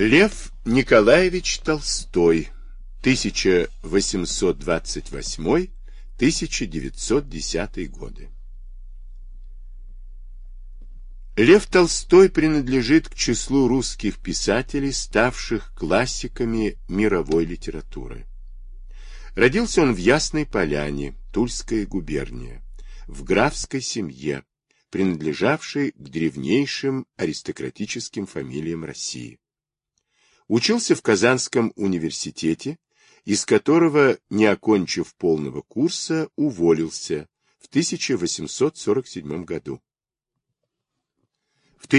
Лев Николаевич Толстой, 1828-1910 годы. Лев Толстой принадлежит к числу русских писателей, ставших классиками мировой литературы. Родился он в Ясной Поляне, Тульская губерния, в графской семье, принадлежавшей к древнейшим аристократическим фамилиям России. Учился в Казанском университете, из которого, не окончив полного курса, уволился в 1847 году. В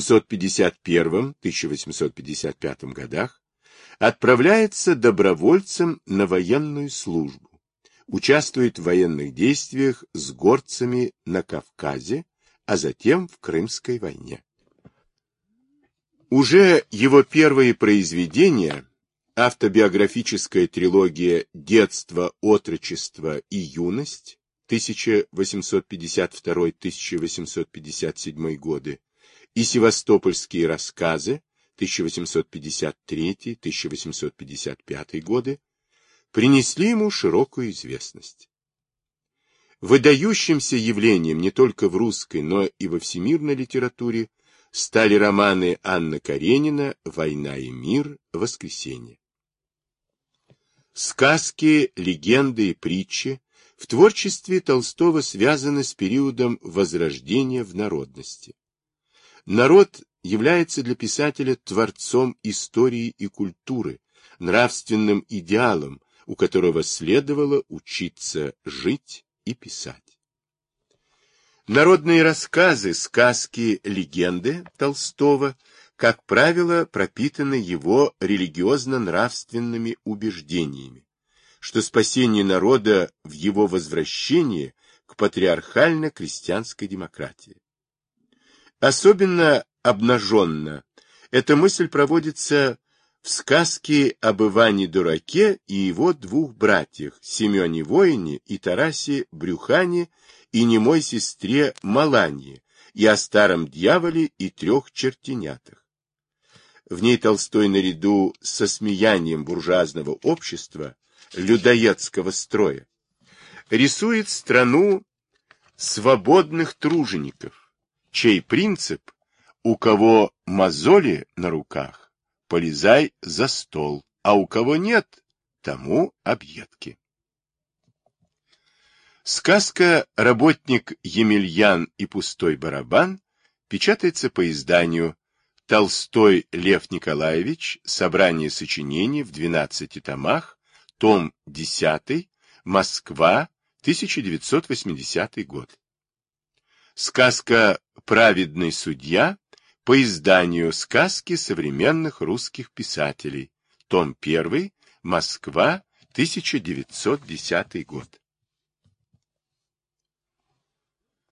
1851-1855 годах отправляется добровольцем на военную службу, участвует в военных действиях с горцами на Кавказе, а затем в Крымской войне. Уже его первые произведения, автобиографическая трилогия «Детство, отрочество и юность» 1852-1857 годы и «Севастопольские рассказы» 1853-1855 годы, принесли ему широкую известность. Выдающимся явлением не только в русской, но и во всемирной литературе стали романы Анны Каренина «Война и мир», «Воскресенье». Сказки, легенды и притчи в творчестве Толстого связаны с периодом возрождения в народности. Народ является для писателя творцом истории и культуры, нравственным идеалом, у которого следовало учиться жить и писать. Народные рассказы, сказки, легенды Толстого, как правило, пропитаны его религиозно-нравственными убеждениями, что спасение народа в его возвращении к патриархально-крестьянской демократии. Особенно обнаженно эта мысль проводится в сказке об Иване-дураке и его двух братьях Семене-воине и Тарасе Брюхане и немой сестре Маланье, и о старом дьяволе и трех чертенятах. В ней Толстой наряду со смеянием буржуазного общества, людоедского строя, рисует страну свободных тружеников, чей принцип «у кого мозоли на руках, полезай за стол, а у кого нет, тому объедки». Сказка «Работник Емельян и пустой барабан» печатается по изданию «Толстой Лев Николаевич. Собрание сочинений в 12 томах. Том 10. Москва. 1980 год». Сказка «Праведный судья» по изданию «Сказки современных русских писателей». Том 1. Москва. 1910 год.